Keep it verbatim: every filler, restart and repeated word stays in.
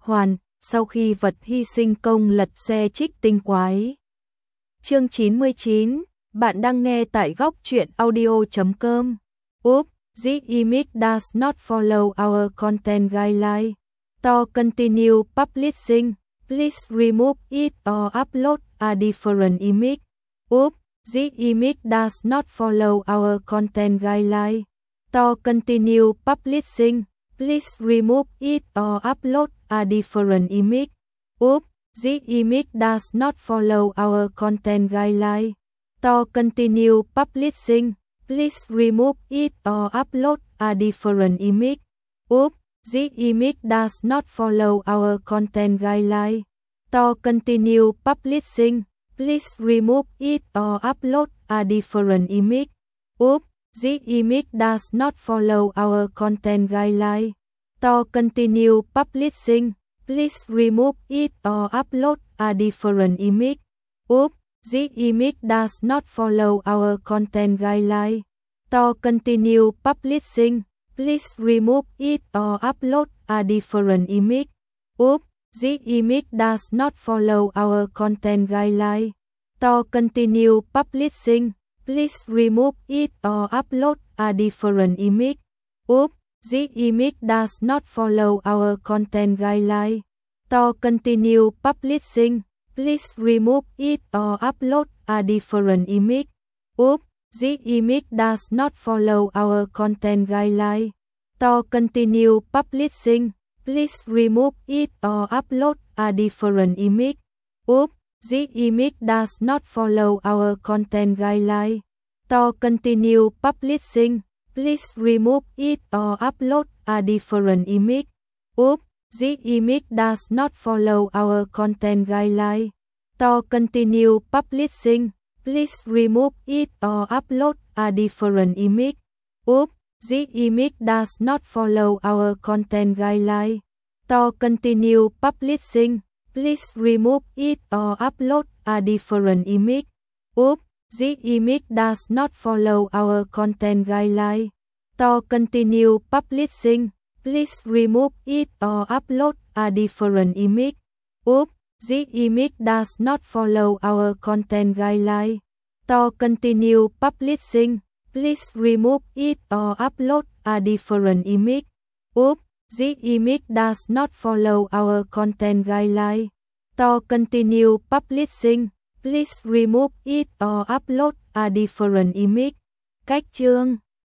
hoàn, sau khi vật hy sinh công lật xe trích tinh quái. Chương chín mươi chín, bạn đang nghe tại góc truyện audio chấm com. Oops, this image does not follow our content guideline. To continue publishing, please remove it or upload a different image. Oops, this image does not follow our content guideline. To continue publishing, please remove it or upload a different image. Oops, this image does not follow our content guideline. To continue publishing, please remove it or upload a different image. Oops, this image does not follow our content guideline. To continue publishing, please remove it or upload a different image. Oops, this image does not follow our content guideline. To continue publishing, please remove it or upload a different image. Oops, this image does not follow our content guideline. To continue publishing, please remove it or upload a different image. Oops, this image does not follow our content guideline. To continue publishing, please remove it or upload a different image. Oops, this image does not follow our content guideline. To continue publishing, please remove it or upload a different image. Oops, this image does not follow our content guideline. To continue publishing, please remove it or upload a different image. Oops, this image does not follow our content guideline. To continue publishing, please remove it or upload a different image. Oops, this image does not follow our content guideline. To continue publishing, please remove it or upload a different image. Oops, this image does not follow our content guideline. To continue publishing, please remove it or upload a different image. Oops, this image does not follow our content guideline. To continue publishing, please remove it or upload a different image. Oops, this image does not follow our content guideline. To continue publishing, please remove it or upload a different image. Oops, this image does not follow our content guideline. To continue publishing, please remove it or upload a different image. Cách chương